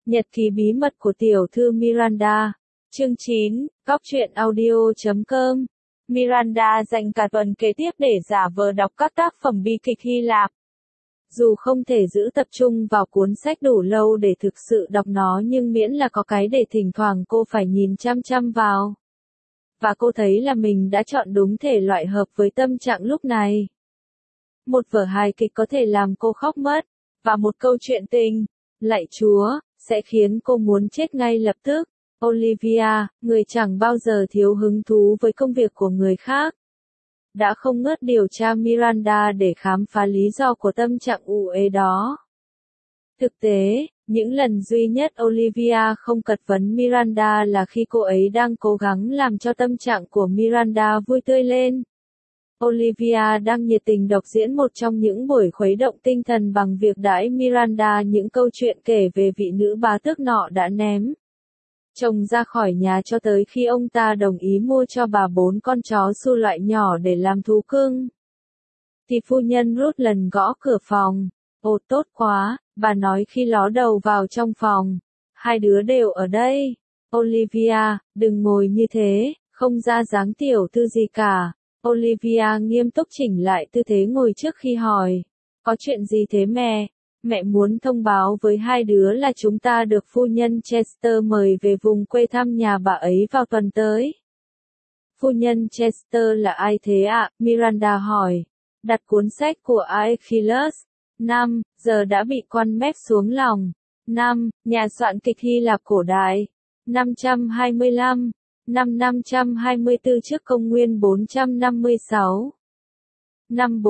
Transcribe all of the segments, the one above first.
Nhật ký bí mật của tiểu thư Miranda. Chương 9, Góc truyện audio.com. Miranda dành cả tuần kế tiếp để giả vờ đọc các tác phẩm bi kịch Hy Lạp. Dù không thể giữ tập trung vào cuốn sách đủ lâu để thực sự đọc nó, nhưng miễn là có cái để thỉnh thoảng cô phải nhìn chăm chăm vào. Và cô thấy là mình đã chọn đúng thể loại hợp với tâm trạng lúc này. Một vở hài kịch có thể làm cô khóc mất, và một câu chuyện tình, lạy Chúa, sẽ khiến cô muốn chết ngay lập tức. Olivia, người chẳng bao giờ thiếu hứng thú với công việc của người khác, đã không ngớt điều tra Miranda để khám phá lý do của tâm trạng ủ ê đó. Thực tế, những lần duy nhất Olivia không cật vấn Miranda là khi cô ấy đang cố gắng làm cho tâm trạng của Miranda vui tươi lên. Olivia đang nhiệt tình đọc diễn một trong những buổi khuấy động tinh thần bằng việc đãi Miranda những câu chuyện kể về vị nữ bá tước nọ đã ném chồng ra khỏi nhà cho tới khi ông ta đồng ý mua cho bà 4 con chó su loại nhỏ để làm thú cưng. Thì phu nhân Rutland gõ cửa phòng. Ồ tốt quá, bà nói khi ló đầu vào trong phòng. Hai đứa đều ở đây. Olivia, đừng ngồi như thế, không ra dáng tiểu thư gì cả. Olivia nghiêm túc chỉnh lại tư thế ngồi trước khi hỏi. Có chuyện gì thế mẹ? Mẹ muốn thông báo với hai đứa là chúng ta được phu nhân Chester mời về vùng quê thăm nhà bà ấy vào tuần tới. Phu nhân Chester là ai thế ạ? Miranda hỏi. Đặt cuốn sách của Aeschylus. 5. Giờ đã bị quan mép xuống lòng. 5. Nhà soạn kịch Hy Lạp cổ đại. 525. Năm 524 trước công nguyên 456. Năm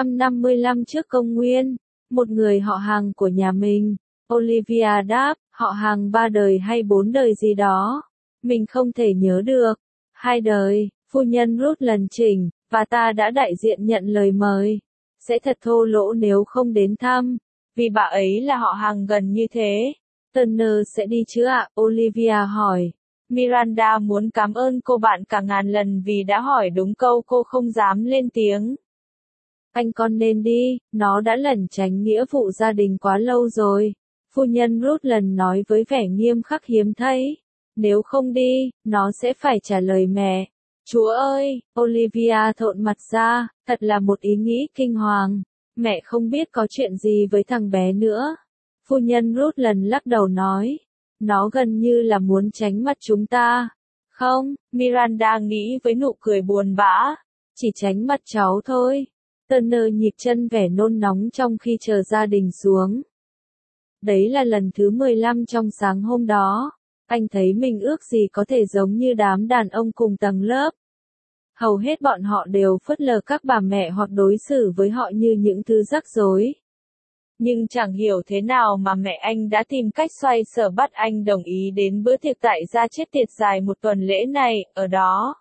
455 trước công nguyên. Một người họ hàng của nhà mình. Olivia đáp, họ hàng 3 đời hay 4 đời gì đó. Mình không thể nhớ được. 2 đời, phu nhân Rutland chỉnh, và ta đã đại diện nhận lời mời. Sẽ thật thô lỗ nếu không đến thăm, vì bà ấy là họ hàng gần như thế. Turner sẽ đi chứ ạ? Olivia hỏi. Miranda muốn cảm ơn cô bạn cả ngàn lần vì đã hỏi đúng câu cô không dám lên tiếng. Anh con nên đi, nó đã lẩn tránh nghĩa vụ gia đình quá lâu rồi. Phu nhân Rutland nói với vẻ nghiêm khắc hiếm thấy. Nếu không đi, nó sẽ phải trả lời mẹ. Chúa ơi, Olivia thộn mặt ra, thật là một ý nghĩ kinh hoàng. Mẹ không biết có chuyện gì với thằng bé nữa. Phu nhân Rutland lắc đầu nói. Nó gần như là muốn tránh mặt chúng ta. Không, Miranda nghĩ với nụ cười buồn bã. Chỉ tránh mặt cháu thôi. Turner nhịp chân vẻ nôn nóng trong khi chờ gia đình xuống. Đấy là lần thứ 15 trong sáng hôm đó. Anh thấy mình ước gì có thể giống như đám đàn ông cùng tầng lớp. Hầu hết bọn họ đều phớt lờ các bà mẹ hoặc đối xử với họ như những thứ rắc rối. Nhưng chẳng hiểu thế nào mà mẹ anh đã tìm cách xoay sở bắt anh đồng ý đến bữa tiệc tại gia chết tiệt dài một tuần lễ này, ở đó.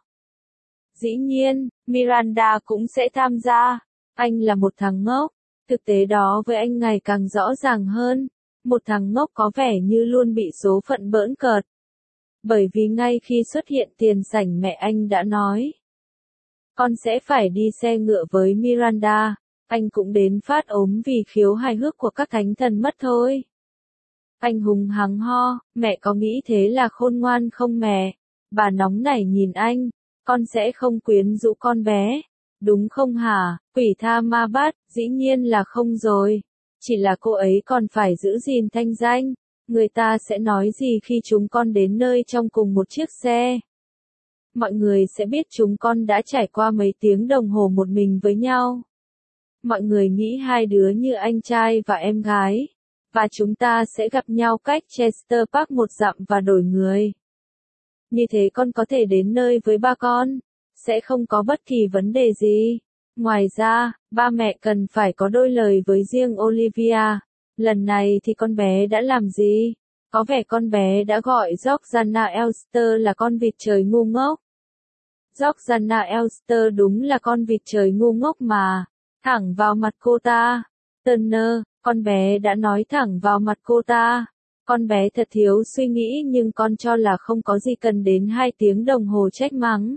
Dĩ nhiên, Miranda cũng sẽ tham gia. Anh là một thằng ngốc. Thực tế đó với anh ngày càng rõ ràng hơn. Một thằng ngốc có vẻ như luôn bị số phận bỡn cợt. Bởi vì ngay khi xuất hiện tiền sảnh mẹ anh đã nói. Con sẽ phải đi xe ngựa với Miranda. Anh cũng đến phát ốm vì khiếu hài hước của các thánh thần mất thôi. Anh hùng hắng ho, mẹ có nghĩ thế là khôn ngoan không mẹ? Bà nóng nảy nhìn anh. Con sẽ không quyến rũ con bé. Đúng không hả, quỷ tha ma bắt? Dĩ nhiên là không rồi. Chỉ là cô ấy còn phải giữ gìn thanh danh. Người ta sẽ nói gì khi chúng con đến nơi trong cùng một chiếc xe? Mọi người sẽ biết chúng con đã trải qua mấy tiếng đồng hồ một mình với nhau. Mọi người nghĩ hai đứa như anh trai và em gái. Và chúng ta sẽ gặp nhau cách Chester Park 1 dặm và đổi người. Như thế con có thể đến nơi với ba con. Sẽ không có bất kỳ vấn đề gì. Ngoài ra, ba mẹ cần phải có đôi lời với riêng Olivia. Lần này thì con bé đã làm gì? Có vẻ con bé đã gọi Georgiana Elster là con vịt trời ngu ngốc. Georgiana Elster đúng là con vịt trời ngu ngốc mà. Thẳng vào mặt cô ta. Turner, con bé đã nói thẳng vào mặt cô ta. Con bé thật thiếu suy nghĩ nhưng con cho là không có gì cần đến 2 tiếng đồng hồ trách mắng.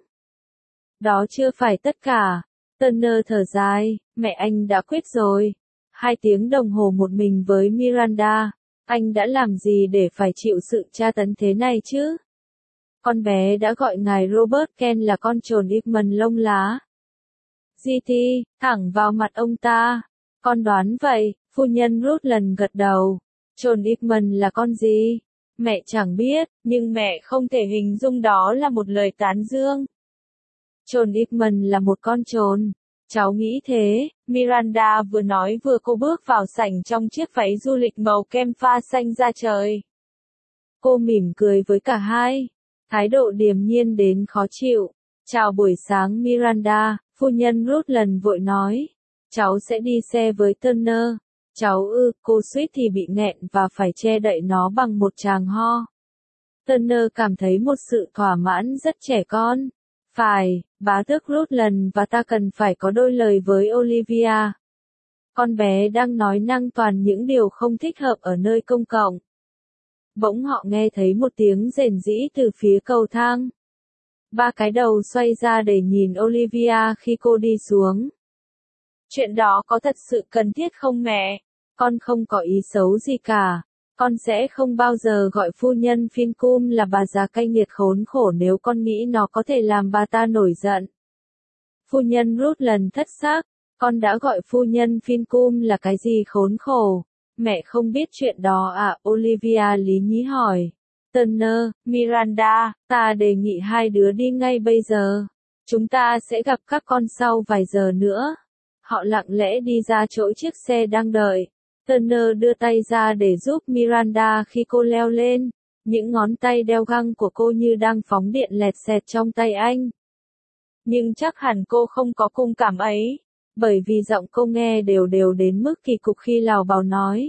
Đó chưa phải tất cả. Turner thở dài, mẹ anh đã quyết rồi. 2 tiếng đồng hồ một mình với Miranda. Anh đã làm gì để phải chịu sự tra tấn thế này chứ? Con bé đã gọi ngài Robert Kent là con trồn Hickman lông lá. GT, thẳng vào mặt ông ta. Con đoán vậy, phu nhân Rutland gật đầu. Trồn Hickman là con gì? Mẹ chẳng biết, nhưng mẹ không thể hình dung đó là một lời tán dương. Trồn Hickman là một con trồn. Cháu nghĩ thế, Miranda vừa nói vừa cô bước vào sảnh trong chiếc váy du lịch màu kem pha xanh da trời. Cô mỉm cười với cả hai, thái độ điềm nhiên đến khó chịu. Chào buổi sáng Miranda, phu nhân Rutland vội nói. Cháu sẽ đi xe với Turner. Cháu cô suýt thì bị nghẹn và phải che đậy nó bằng một tràng ho. Turner cảm thấy một sự thỏa mãn rất trẻ con. Phải, bá tước Rutland và ta cần phải có đôi lời với Olivia. Con bé đang nói năng toàn những điều không thích hợp ở nơi công cộng. Bỗng họ nghe thấy một tiếng rền rĩ từ phía cầu thang. Ba cái đầu xoay ra để nhìn Olivia khi cô đi xuống. Chuyện đó có thật sự cần thiết không mẹ? Con không có ý xấu gì cả. Con sẽ không bao giờ gọi phu nhân Fincombe là bà già cay nghiệt khốn khổ nếu con nghĩ nó có thể làm bà ta nổi giận. Phu nhân Rutland thất xác. Con đã gọi phu nhân Fincombe là cái gì khốn khổ? Mẹ không biết chuyện đó à? Olivia lý nhí hỏi. Turner, Miranda, ta đề nghị hai đứa đi ngay bây giờ. Chúng ta sẽ gặp các con sau vài giờ nữa. Họ lặng lẽ đi ra chỗ chiếc xe đang đợi. Turner đưa tay ra để giúp Miranda khi cô leo lên. Những ngón tay đeo găng của cô như đang phóng điện lẹt xẹt trong tay anh. Nhưng chắc hẳn cô không có cung cảm ấy. Bởi vì giọng cô nghe đều đều đến mức kỳ cục khi lào bào nói.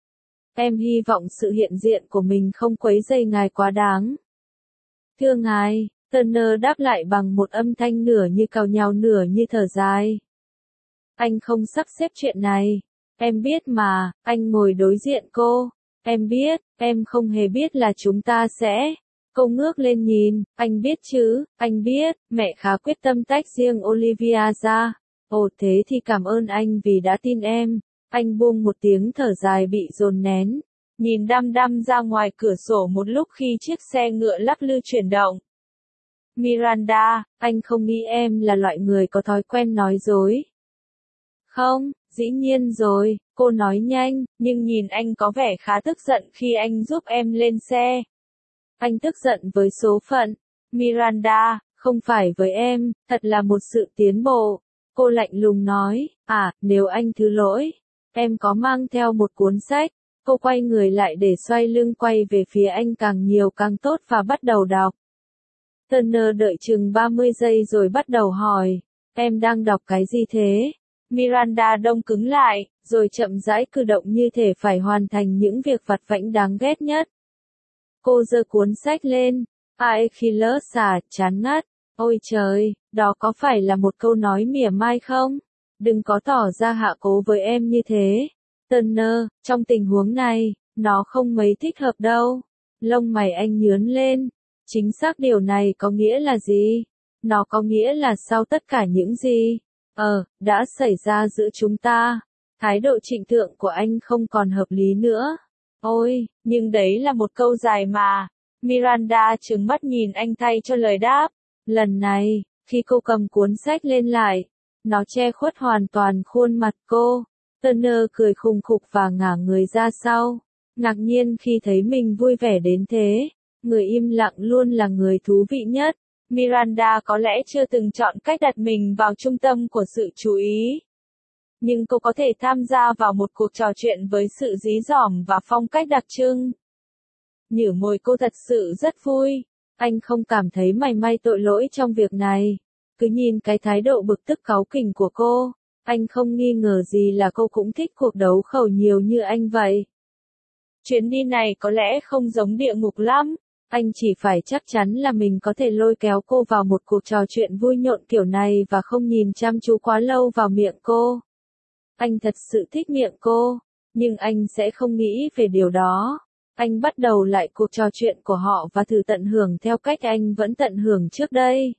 Em hy vọng sự hiện diện của mình không quấy rầy ngài quá đáng. Thưa ngài, Turner đáp lại bằng một âm thanh nửa như càu nhàu nửa như thở dài. Anh không sắp xếp chuyện này. Em biết mà, anh ngồi đối diện cô. Em biết, em không hề biết là chúng ta sẽ. Cô ngước lên nhìn, anh biết chứ, anh biết, mẹ khá quyết tâm tách riêng Olivia ra. Ồ thế thì cảm ơn anh vì đã tin em. Anh buông một tiếng thở dài bị dồn nén. Nhìn đăm đăm ra ngoài cửa sổ một lúc khi chiếc xe ngựa lắc lư chuyển động. Miranda, anh không nghĩ em là loại người có thói quen nói dối. Không, dĩ nhiên rồi, cô nói nhanh, nhưng nhìn anh có vẻ khá tức giận khi anh giúp em lên xe. Anh tức giận với số phận. Miranda, không phải với em, thật là một sự tiến bộ. Cô lạnh lùng nói, nếu anh thứ lỗi, em có mang theo một cuốn sách. Cô quay người lại để xoay lưng quay về phía anh càng nhiều càng tốt và bắt đầu đọc. Turner đợi chừng 30 giây rồi bắt đầu hỏi, em đang đọc cái gì thế? Miranda đông cứng lại, rồi chậm rãi cử động như thể phải hoàn thành những việc vặt vãnh đáng ghét nhất. Cô giơ cuốn sách lên, Aeschylus chán ngắt. Ôi trời, đó có phải là một câu nói mỉa mai không? Đừng có tỏ ra hạ cố với em như thế. Turner, trong tình huống này, nó không mấy thích hợp đâu. Lông mày anh nhướng lên. Chính xác điều này có nghĩa là gì? Nó có nghĩa là sau tất cả những gì đã xảy ra giữa chúng ta, thái độ trịnh thượng của anh không còn hợp lý nữa. Ôi, nhưng đấy là một câu dài mà. Miranda trừng mắt nhìn anh thay cho lời đáp. Lần này, khi cô cầm cuốn sách lên lại, nó che khuất hoàn toàn khuôn mặt cô. Turner cười khùng khục và ngả người ra sau. Ngạc nhiên khi thấy mình vui vẻ đến thế. Người im lặng luôn là người thú vị nhất. Miranda có lẽ chưa từng chọn cách đặt mình vào trung tâm của sự chú ý. Nhưng cô có thể tham gia vào một cuộc trò chuyện với sự dí dỏm và phong cách đặc trưng. Nhử môi cô thật sự rất vui. Anh không cảm thấy mảy may tội lỗi trong việc này. Cứ nhìn cái thái độ bực tức cáu kỉnh của cô. Anh không nghi ngờ gì là cô cũng thích cuộc đấu khẩu nhiều như anh vậy. Chuyến đi này có lẽ không giống địa ngục lắm. Anh chỉ phải chắc chắn là mình có thể lôi kéo cô vào một cuộc trò chuyện vui nhộn kiểu này và không nhìn chăm chú quá lâu vào miệng cô. Anh thật sự thích miệng cô, nhưng anh sẽ không nghĩ về điều đó. Anh bắt đầu lại cuộc trò chuyện của họ và thử tận hưởng theo cách anh vẫn tận hưởng trước đây.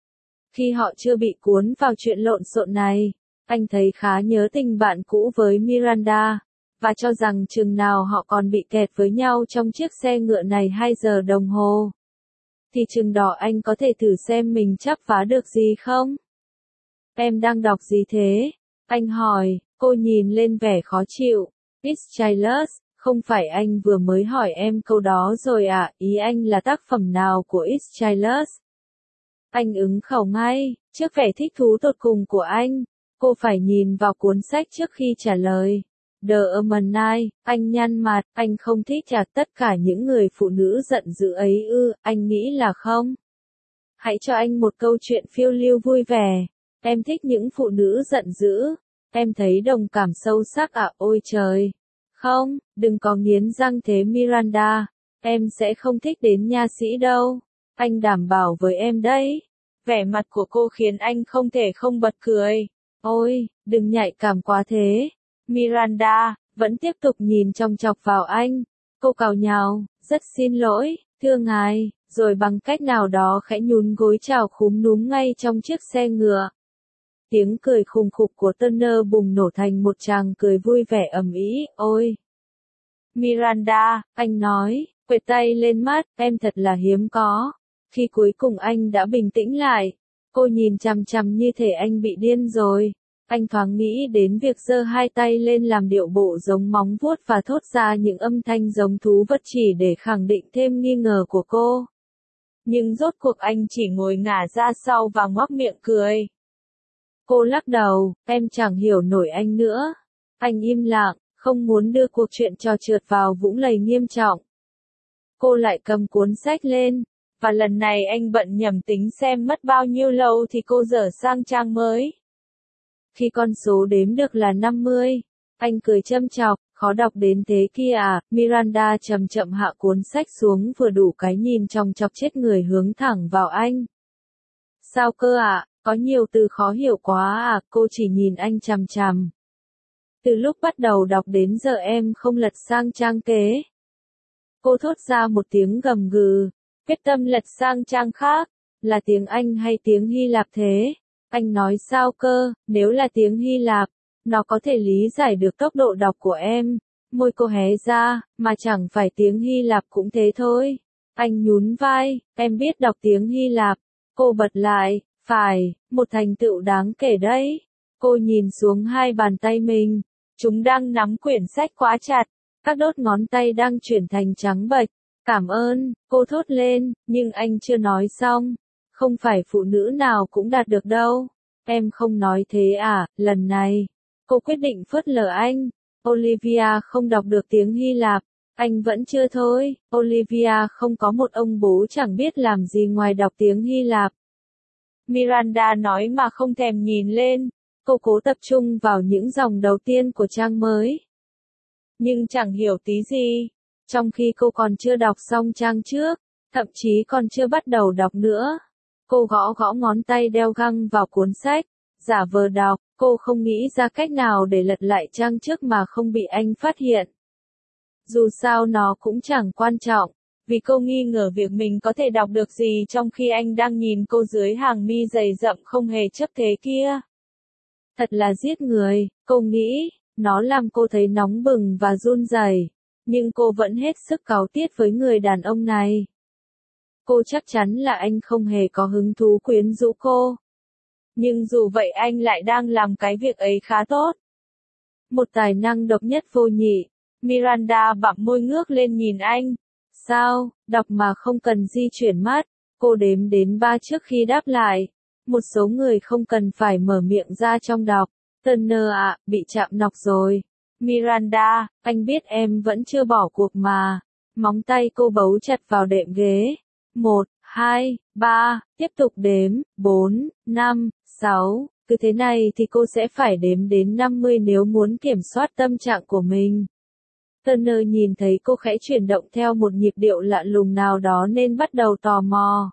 Khi họ chưa bị cuốn vào chuyện lộn xộn này, anh thấy khá nhớ tình bạn cũ với Miranda. và cho rằng chừng nào họ còn bị kẹt với nhau trong chiếc xe ngựa này 2 giờ đồng hồ. Thì chừng đó anh có thể thử xem mình chắp vá được gì không? Em đang đọc gì thế? Anh hỏi, cô nhìn lên vẻ khó chịu. It's Childless, không phải anh vừa mới hỏi em câu đó rồi à, ý anh là tác phẩm nào của It's Childless? Anh ứng khẩu ngay, trước vẻ thích thú tột cùng của anh, cô phải nhìn vào cuốn sách trước khi trả lời. The Ammonite, anh nhăn mặt, anh không thích tất cả những người phụ nữ giận dữ ấy ư, anh nghĩ là không? Hãy cho anh một câu chuyện phiêu lưu vui vẻ. Em thích những phụ nữ giận dữ. Em thấy đồng cảm sâu sắc à, ôi trời. Không, đừng có nghiến răng thế Miranda. Em sẽ không thích đến nha sĩ đâu. Anh đảm bảo với em đấy. Vẻ mặt của cô khiến anh không thể không bật cười. Ôi, đừng nhạy cảm quá thế. Miranda vẫn tiếp tục nhìn chòng chọc vào anh. Cô cào nhào, rất xin lỗi, thưa ngài, rồi bằng cách nào đó khẽ nhún gối chào khúm núm ngay trong chiếc xe ngựa. Tiếng cười khùng khục của Turner bùng nổ thành một tràng cười vui vẻ ầm ĩ. Ôi! Miranda, anh nói, quệt tay lên mắt, em thật là hiếm có. Khi cuối cùng anh đã bình tĩnh lại, cô nhìn chằm chằm như thể anh bị điên rồi. Anh thoáng nghĩ đến việc giơ hai tay lên làm điệu bộ giống móng vuốt và thốt ra những âm thanh giống thú vật chỉ để khẳng định thêm nghi ngờ của cô. Nhưng rốt cuộc anh chỉ ngồi ngả ra sau và ngoác miệng cười. Cô lắc đầu, em chẳng hiểu nổi anh nữa. Anh im lặng, không muốn đưa cuộc chuyện trò trượt vào vũng lầy nghiêm trọng. Cô lại cầm cuốn sách lên, và lần này anh bận nhầm tính xem mất bao nhiêu lâu thì cô dở sang trang mới. Khi con số đếm được là 50, anh cười châm chọc, khó đọc đến thế kia à, Miranda chậm chậm hạ cuốn sách xuống vừa đủ cái nhìn chòng chọc chết người hướng thẳng vào anh. Sao cơ ạ, có nhiều từ khó hiểu quá à, cô chỉ nhìn anh chằm chằm. Từ lúc bắt đầu đọc đến giờ em không lật sang trang kế. Cô thốt ra một tiếng gầm gừ, quyết tâm lật sang trang khác, là tiếng Anh hay tiếng Hy Lạp thế? Anh nói sao cơ, nếu là tiếng Hy Lạp, nó có thể lý giải được tốc độ đọc của em. Môi cô hé ra, mà chẳng phải tiếng Hy Lạp cũng thế thôi. Anh nhún vai, em biết đọc tiếng Hy Lạp. Cô bật lại, phải, một thành tựu đáng kể đấy. Cô nhìn xuống hai bàn tay mình, chúng đang nắm quyển sách quá chặt, các đốt ngón tay đang chuyển thành trắng bệch. Cảm ơn, cô thốt lên, nhưng anh chưa nói xong. Không phải phụ nữ nào cũng đạt được đâu. Em không nói thế à, lần này. Cô quyết định phớt lờ anh. Olivia không đọc được tiếng Hy Lạp. Anh vẫn chưa thôi. Olivia không có một ông bố chẳng biết làm gì ngoài đọc tiếng Hy Lạp. Miranda nói mà không thèm nhìn lên. Cô cố tập trung vào những dòng đầu tiên của trang mới. Nhưng chẳng hiểu tí gì. Trong khi cô còn chưa đọc xong trang trước, thậm chí còn chưa bắt đầu đọc nữa. Cô gõ gõ ngón tay đeo găng vào cuốn sách, giả vờ đọc, cô không nghĩ ra cách nào để lật lại trang trước mà không bị anh phát hiện. Dù sao nó cũng chẳng quan trọng, vì cô nghi ngờ việc mình có thể đọc được gì trong khi anh đang nhìn cô dưới hàng mi dày rậm không hề chấp thế kia. Thật là giết người, cô nghĩ, nó làm cô thấy nóng bừng và run rẩy, nhưng cô vẫn hết sức cáu tiết với người đàn ông này. Cô chắc chắn là anh không hề có hứng thú quyến rũ cô. Nhưng dù vậy anh lại đang làm cái việc ấy khá tốt. Một tài năng độc nhất vô nhị. Miranda bặm môi ngước lên nhìn anh. Sao, đọc mà không cần di chuyển mắt. Cô đếm đến 3 trước khi đáp lại. Một số người không cần phải mở miệng ra trong đọc. Turner ạ, bị chạm nọc rồi. Miranda, anh biết em vẫn chưa bỏ cuộc mà. Móng tay cô bấu chặt vào đệm ghế. 1, 2, 3, tiếp tục đếm, 4, 5, 6, cứ thế này thì cô sẽ phải đếm đến 50 nếu muốn kiểm soát tâm trạng của mình. Turner nhìn thấy cô khẽ chuyển động theo một nhịp điệu lạ lùng nào đó nên bắt đầu tò mò.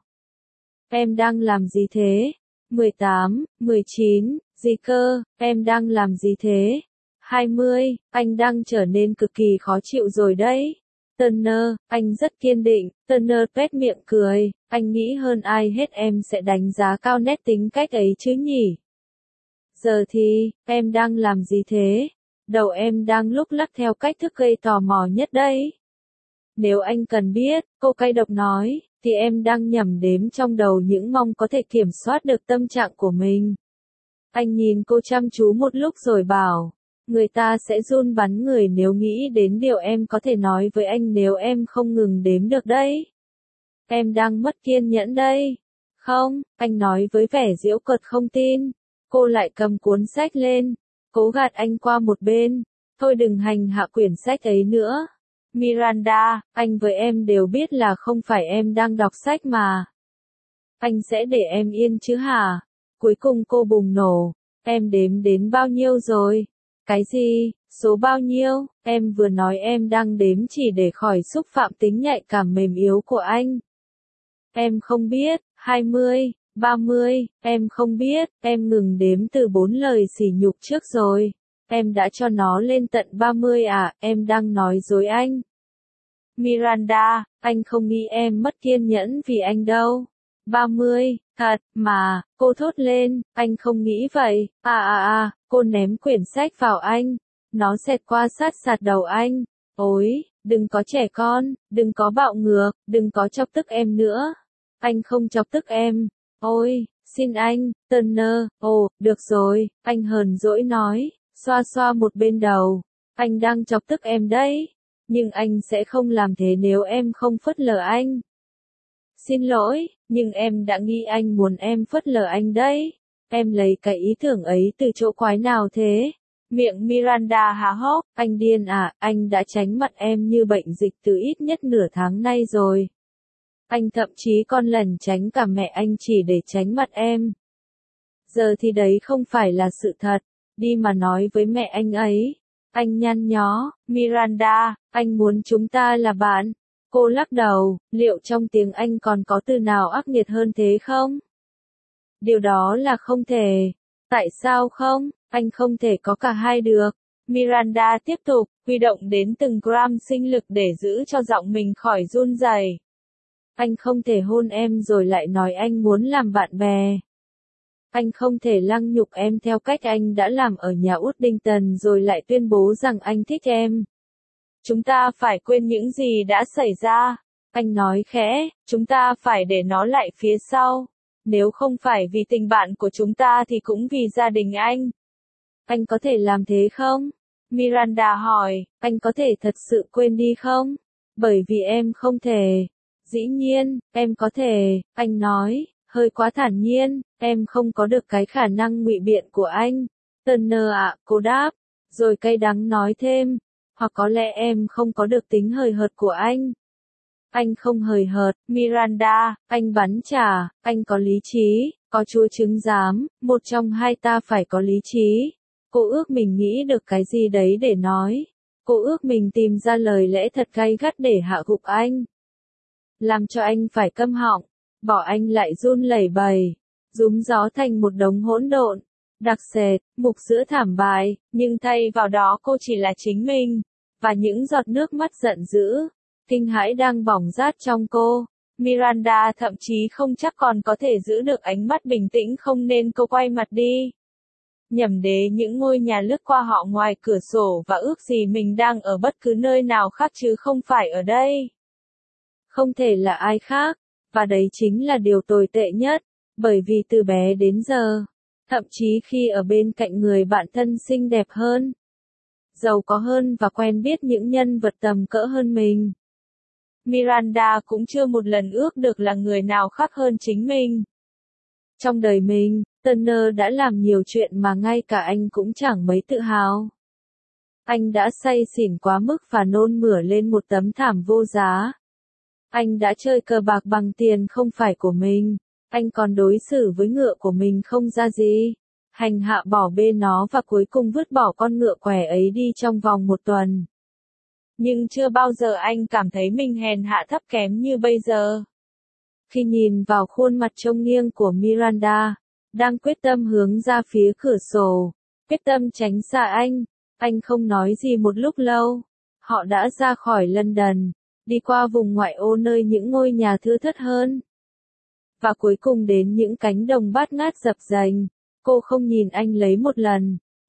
Em đang làm gì thế? 18, 19, gì cơ, em đang làm gì thế? 20, anh đang trở nên cực kỳ khó chịu rồi đấy. Turner, anh rất kiên định. Turner tuét miệng cười, anh nghĩ hơn ai hết em sẽ đánh giá cao nét tính cách ấy chứ nhỉ? Giờ thì, em đang làm gì thế? Đầu em đang lúc lắc theo cách thức gây tò mò nhất đấy. Nếu anh cần biết, cô cay độc nói, thì em đang nhẩm đếm trong đầu những mong có thể kiểm soát được tâm trạng của mình. Anh nhìn cô chăm chú một lúc rồi bảo, người ta sẽ run bắn người nếu nghĩ đến điều em có thể nói với anh nếu em không ngừng đếm được đấy. Em đang mất kiên nhẫn đây. Không, anh nói với vẻ giễu cợt không tin. Cô lại cầm cuốn sách lên, cố gạt anh qua một bên. Thôi đừng hành hạ quyển sách ấy nữa. Miranda, anh với em đều biết là không phải em đang đọc sách mà. Anh sẽ để em yên chứ hả? Cuối cùng cô bùng nổ. Em đếm đến bao nhiêu rồi? Cái gì? Số bao nhiêu? Em vừa nói em đang đếm chỉ để khỏi xúc phạm tính nhạy cảm mềm yếu của anh. Em không biết, 20, 30, em không biết, em ngừng đếm từ 4 lời sỉ nhục trước rồi. Em đã cho nó lên tận 30 à, em đang nói dối anh. Miranda, anh không nghĩ em mất kiên nhẫn vì anh đâu. 30, thật, mà, cô thốt lên, anh không nghĩ vậy, cô ném quyển sách vào anh. Nó xẹt qua sát sạt đầu anh. Ôi, đừng có trẻ con, đừng có bạo ngược, đừng có chọc tức em nữa. Anh không chọc tức em. Ôi, xin anh, Turner, ồ, được rồi, anh hờn dỗi nói, xoa xoa một bên đầu. Anh đang chọc tức em đấy. Nhưng anh sẽ không làm thế nếu em không phớt lờ anh. Xin lỗi, nhưng em đã nghĩ anh muốn em phớt lờ anh đấy. Em lấy cái ý tưởng ấy từ chỗ quái nào thế? Miệng Miranda há hốc, anh điên à, anh đã tránh mặt em như bệnh dịch từ ít nhất nửa tháng nay rồi. Anh thậm chí còn lẩn tránh cả mẹ anh chỉ để tránh mặt em. Giờ thì đấy không phải là sự thật, đi mà nói với mẹ anh ấy. Anh nhăn nhó, Miranda, anh muốn chúng ta là bạn. Cô lắc đầu, liệu trong tiếng Anh còn có từ nào ác nghiệt hơn thế không? Điều đó là không thể. Tại sao không? Anh không thể có cả hai được. Miranda tiếp tục, huy động đến từng gram sinh lực để giữ cho giọng mình khỏi run rẩy. Anh không thể hôn em rồi lại nói anh muốn làm bạn bè. Anh không thể lăng nhục em theo cách anh đã làm ở nhà Woodington rồi lại tuyên bố rằng anh thích em. Chúng ta phải quên những gì đã xảy ra. Anh nói khẽ, chúng ta phải để nó lại phía sau. Nếu không phải vì tình bạn của chúng ta thì cũng vì gia đình anh. Anh có thể làm thế không? Miranda hỏi, anh có thể thật sự quên đi không? Bởi vì em không thể. Dĩ nhiên, em có thể, anh nói, hơi quá thản nhiên, em không có được cái khả năng ngụy biện của anh. Turner ạ, cô đáp, rồi cay đắng nói thêm, hoặc có lẽ em không có được tính hời hợt của anh. Anh không hời hợt, Miranda, anh bắn trả, anh có lý trí, có chúa chứng giám, một trong hai ta phải có lý trí. Cô ước mình nghĩ được cái gì đấy để nói. Cô ước mình tìm ra lời lẽ thật gay gắt để hạ gục anh. Làm cho anh phải câm họng, bỏ anh lại run lẩy bẩy, rúm gió thành một đống hỗn độn, đặc sệt, mục giữa thảm bại, nhưng thay vào đó cô chỉ là chính mình, và những giọt nước mắt giận dữ, kinh hãi đang bỏng rát trong cô. Miranda thậm chí không chắc còn có thể giữ được ánh mắt bình tĩnh không nên cô quay mặt đi. Nhẩm đế những ngôi nhà lướt qua họ ngoài cửa sổ và ước gì mình đang ở bất cứ nơi nào khác chứ không phải ở đây. Không thể là ai khác, và đấy chính là điều tồi tệ nhất, bởi vì từ bé đến giờ, thậm chí khi ở bên cạnh người bạn thân xinh đẹp hơn, giàu có hơn và quen biết những nhân vật tầm cỡ hơn mình, Miranda cũng chưa một lần ước được là người nào khác hơn chính mình. Trong đời mình, Turner đã làm nhiều chuyện mà ngay cả anh cũng chẳng mấy tự hào. Anh đã say xỉn quá mức và nôn mửa lên một tấm thảm vô giá. Anh đã chơi cờ bạc bằng tiền không phải của mình. Anh còn đối xử với ngựa của mình không ra gì. Hành hạ bỏ bê nó và cuối cùng vứt bỏ con ngựa què ấy đi trong vòng một tuần. Nhưng chưa bao giờ anh cảm thấy mình hèn hạ thấp kém như bây giờ. Khi nhìn vào khuôn mặt trông nghiêng của Miranda, đang quyết tâm hướng ra phía cửa sổ, quyết tâm tránh xa anh không nói gì một lúc lâu. Họ đã ra khỏi London, đi qua vùng ngoại ô nơi những ngôi nhà thưa thớt hơn. Và cuối cùng đến những cánh đồng bát ngát dập dềnh. Cô không nhìn anh lấy một lần.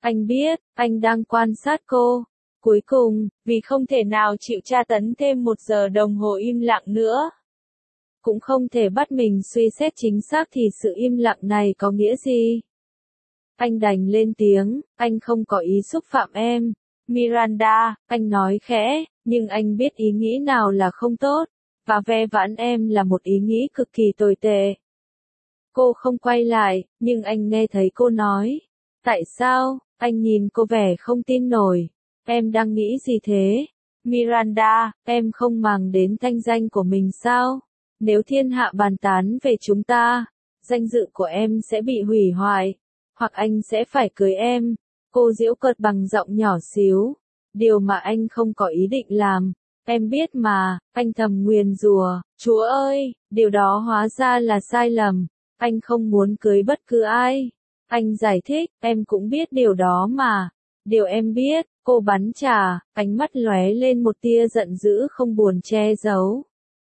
Anh biết, anh đang quan sát cô. Cuối cùng, vì không thể nào chịu tra tấn thêm 1 giờ đồng hồ im lặng nữa, cũng không thể bắt mình suy xét chính xác thì sự im lặng này có nghĩa gì. Anh đành lên tiếng, anh không có ý xúc phạm em. Miranda, anh nói khẽ, nhưng anh biết ý nghĩ nào là không tốt, và ve vãn em là một ý nghĩ cực kỳ tồi tệ. Cô không quay lại, nhưng anh nghe thấy cô nói. Tại sao? Anh nhìn cô vẻ không tin nổi. Em đang nghĩ gì thế? Miranda, em không màng đến thanh danh của mình sao? Nếu thiên hạ bàn tán về chúng ta, danh dự của em sẽ bị hủy hoại, hoặc anh sẽ phải cưới em. Cô giễu cợt bằng giọng nhỏ xíu. Điều mà anh không có ý định làm. Em biết mà, anh thầm nguyền rủa, Chúa ơi, điều đó hóa ra là sai lầm. Anh không muốn cưới bất cứ ai. Anh giải thích, em cũng biết điều đó mà. Điều em biết, cô bắn trả, ánh mắt lóe lên một tia giận dữ không buồn che giấu.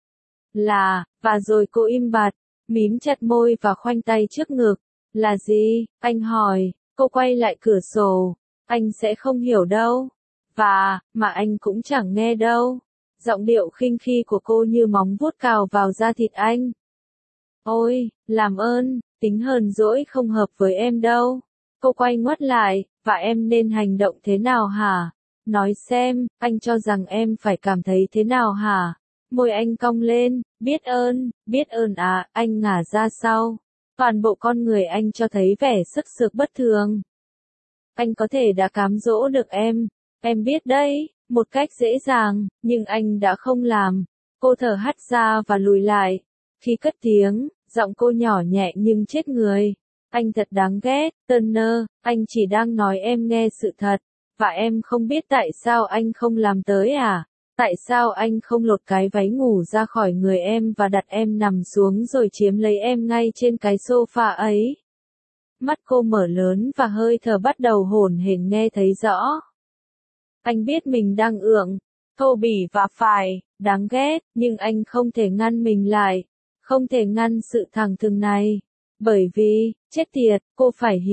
Và rồi cô im bặt, mím chặt môi và khoanh tay trước ngực. Là gì? Anh hỏi, cô quay lại cửa sổ. Anh sẽ không hiểu đâu. Mà anh cũng chẳng nghe đâu. Giọng điệu khinh khi của cô như móng vuốt cào vào da thịt anh. Ôi, làm ơn, tính hờn dỗi không hợp với em đâu. Cô quay ngoắt lại, và em nên hành động thế nào hả? Nói xem, anh cho rằng em phải cảm thấy thế nào hả? Môi anh cong lên, biết ơn à, anh ngả ra sau. Toàn bộ con người anh cho thấy vẻ sức sược bất thường. Anh có thể đã cám dỗ được em biết đấy, một cách dễ dàng, nhưng anh đã không làm. Cô thở hắt ra và lùi lại. Khi cất tiếng, giọng cô nhỏ nhẹ nhưng chết người. Anh thật đáng ghét, Turner, anh chỉ đang nói em nghe sự thật. Và em không biết tại sao anh không làm tới à? Tại sao anh không lột cái váy ngủ ra khỏi người em và đặt em nằm xuống rồi chiếm lấy em ngay trên cái sofa ấy? Mắt cô mở lớn và hơi thở bắt đầu hổn hển nghe thấy rõ. Anh biết mình đang ượng, thô bỉ và đáng ghét, nhưng anh không thể ngăn mình lại. Không thể ngăn sự thẳng thừng này. Bởi vì, chết tiệt, cô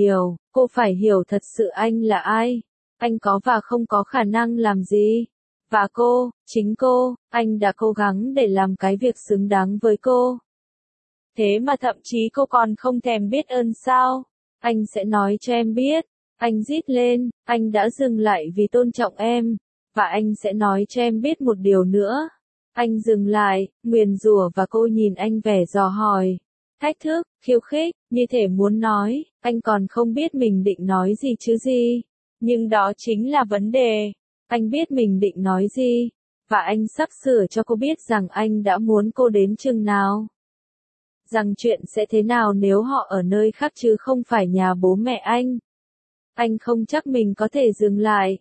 phải hiểu thật sự anh là ai. Anh có và không có khả năng làm gì. Và chính cô, anh đã cố gắng để làm cái việc xứng đáng với cô. Thế mà thậm chí cô còn không thèm biết ơn sao? Anh sẽ nói cho em biết. Anh rít lên, anh đã dừng lại vì tôn trọng em. Và anh sẽ nói cho em biết một điều nữa. Anh dừng lại, nguyền rủa và cô nhìn anh vẻ dò hỏi. Thách thức, khiêu khích, như thể muốn nói, anh còn không biết mình định nói gì chứ gì. Nhưng đó chính là vấn đề. Anh biết mình định nói gì. Và anh sắp sửa cho cô biết rằng anh đã muốn cô đến chừng nào. Rằng chuyện sẽ thế nào nếu họ ở nơi khác chứ không phải nhà bố mẹ anh. Anh không chắc mình có thể dừng lại.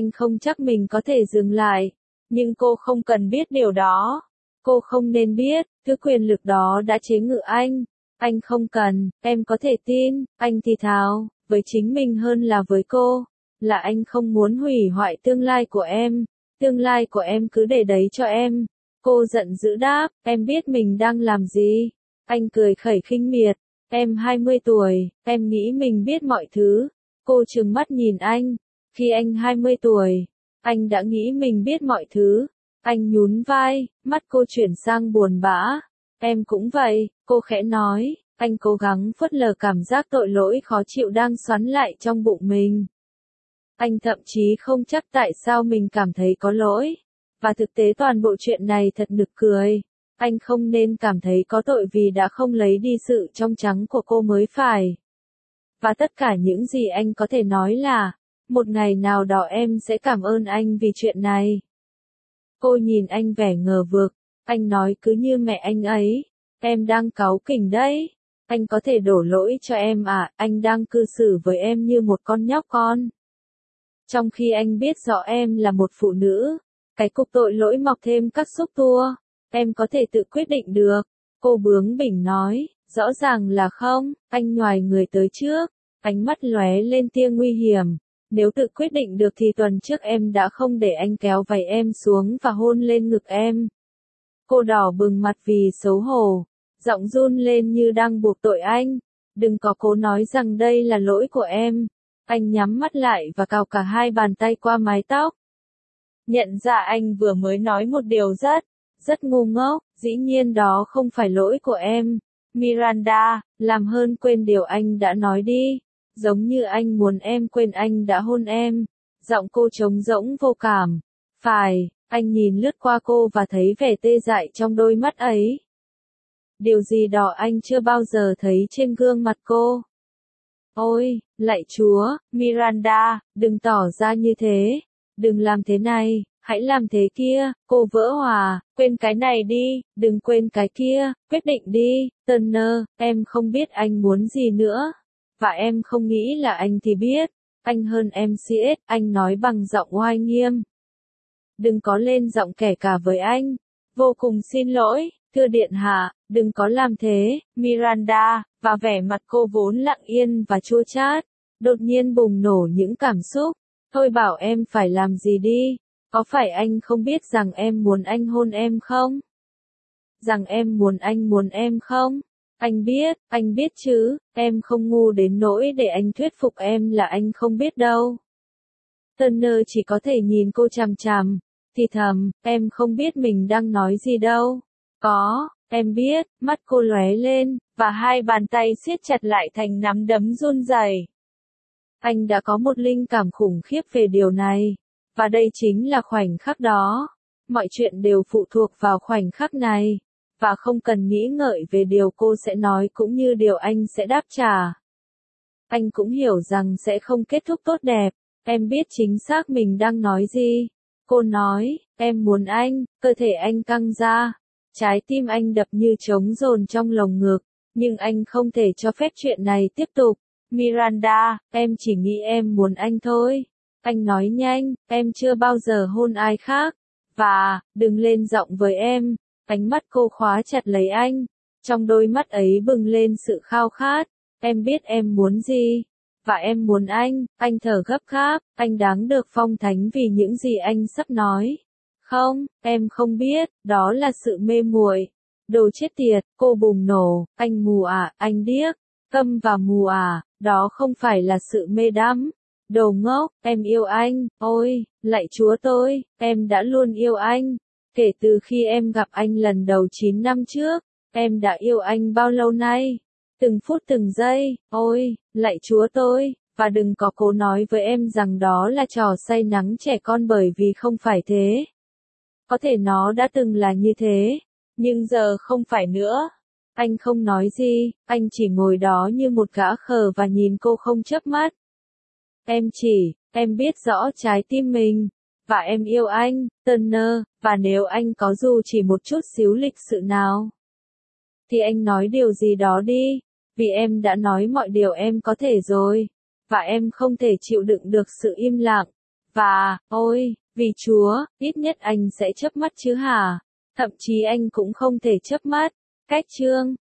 Nhưng cô không cần biết điều đó. Cô không nên biết, thứ quyền lực đó đã chế ngự anh. Anh không cần, em có thể tin, anh thì thào, với chính mình hơn là với cô. Là anh không muốn hủy hoại tương lai của em. Tương lai của em cứ để đấy cho em. Cô giận dữ đáp, em biết mình đang làm gì. Anh cười khẩy khinh miệt. Em 20 tuổi, em nghĩ mình biết mọi thứ. Cô trừng mắt nhìn anh. Khi anh 20 tuổi, anh đã nghĩ mình biết mọi thứ. Anh nhún vai, mắt cô chuyển sang buồn bã. Em cũng vậy, cô khẽ nói. Anh cố gắng phớt lờ cảm giác tội lỗi khó chịu đang xoắn lại trong bụng mình. Anh thậm chí không chắc tại sao mình cảm thấy có lỗi. Và thực tế toàn bộ chuyện này thật nực cười. Anh không nên cảm thấy có tội vì đã không lấy đi sự trong trắng của cô mới phải. Và tất cả những gì anh có thể nói là, một ngày nào đó em sẽ cảm ơn anh vì chuyện này. Cô nhìn anh vẻ ngờ vực. Anh nói cứ như mẹ anh ấy. Em đang cáu kỉnh đấy. Anh có thể đổ lỗi cho em à, anh đang cư xử với em như một con nhóc con. Trong khi anh biết rõ em là một phụ nữ, cái cục tội lỗi mọc thêm các xúc tua. Em có thể tự quyết định được. Cô bướng bỉnh nói, rõ ràng là không, anh nhoài người tới trước. Ánh mắt lóe lên tia nguy hiểm. Nếu tự quyết định được thì tuần trước em đã không để anh kéo váy em xuống và hôn lên ngực em. Cô đỏ bừng mặt vì xấu hổ. Giọng run lên như đang buộc tội anh. Đừng có cố nói rằng đây là lỗi của em. Anh nhắm mắt lại và cào cả hai bàn tay qua mái tóc. Nhận ra anh vừa mới nói một điều rất ngu ngốc, dĩ nhiên đó không phải lỗi của em. Miranda, làm hơn quên điều anh đã nói đi. Giống như anh muốn em quên anh đã hôn em. Giọng cô trống rỗng vô cảm. Phải, anh nhìn lướt qua cô và thấy vẻ tê dại trong đôi mắt ấy. Điều gì đó anh chưa bao giờ thấy trên gương mặt cô. Ôi, lạy Chúa, Miranda, đừng tỏ ra như thế. Đừng làm thế này, hãy làm thế kia. Cô vỡ hòa, quên cái này đi, đừng quên cái kia, quyết định đi. Turner, em không biết anh muốn gì nữa. Và em không nghĩ là anh thì biết. Anh hơn em CS, anh nói bằng giọng oai nghiêm. Đừng có lên giọng kẻ cả với anh. Vô cùng xin lỗi, thưa điện hạ, đừng có làm thế, Miranda, và vẻ mặt cô vốn lặng yên và chua chát, đột nhiên bùng nổ những cảm xúc. Thôi bảo em phải làm gì đi, có phải anh không biết rằng em muốn anh hôn em không? Rằng em muốn em không? Anh biết chứ, em không ngu đến nỗi để anh thuyết phục em là anh không biết đâu. Turner chỉ có thể nhìn cô chằm chằm, thì thầm, em không biết mình đang nói gì đâu. Có, em biết, mắt cô lóe lên, và hai bàn tay siết chặt lại thành nắm đấm run rẩy. Anh đã có một linh cảm khủng khiếp về điều này, và đây chính là khoảnh khắc đó. Mọi chuyện đều phụ thuộc vào khoảnh khắc này, và không cần nghĩ ngợi về điều cô sẽ nói cũng như điều anh sẽ đáp trả. Anh cũng hiểu rằng sẽ không kết thúc tốt đẹp, em biết chính xác mình đang nói gì. Cô nói, em muốn anh, cơ thể anh căng ra. Trái tim anh đập như trống dồn trong lồng ngực, nhưng anh không thể cho phép chuyện này tiếp tục. Miranda, em chỉ nghĩ em muốn anh thôi. Anh nói nhanh, em chưa bao giờ hôn ai khác. Và, đừng lên giọng với em. Ánh mắt cô khóa chặt lấy anh. Trong đôi mắt ấy bừng lên sự khao khát. Em biết em muốn gì. Và em muốn anh thở gấp gáp, anh đáng được phong thánh vì những gì anh sắp nói. Không, em không biết, đó là sự mê muội. Đồ chết tiệt, cô bùng nổ, anh mù à, anh điếc, câm và mù à, đó không phải là sự mê đắm. Đồ ngốc, em yêu anh, ôi, lạy Chúa tôi, em đã luôn yêu anh. Kể từ khi em gặp anh lần đầu 9 năm trước, em đã yêu anh bao lâu nay? Từng phút từng giây, ôi, lạy Chúa tôi, và đừng có cố nói với em rằng đó là trò say nắng trẻ con bởi vì không phải thế. Có thể nó đã từng là như thế, nhưng giờ không phải nữa. Anh không nói gì, anh chỉ ngồi đó như một gã khờ và nhìn cô không chớp mắt. Em biết rõ trái tim mình, và em yêu anh, Turner, và nếu anh có dù chỉ một chút xíu lịch sự nào, thì anh nói điều gì đó đi, vì em đã nói mọi điều em có thể rồi, và em không thể chịu đựng được sự im lặng, và, ôi, vì Chúa, ít nhất anh sẽ chớp mắt chứ hả? Thậm chí anh cũng không thể chớp mắt. Cách chương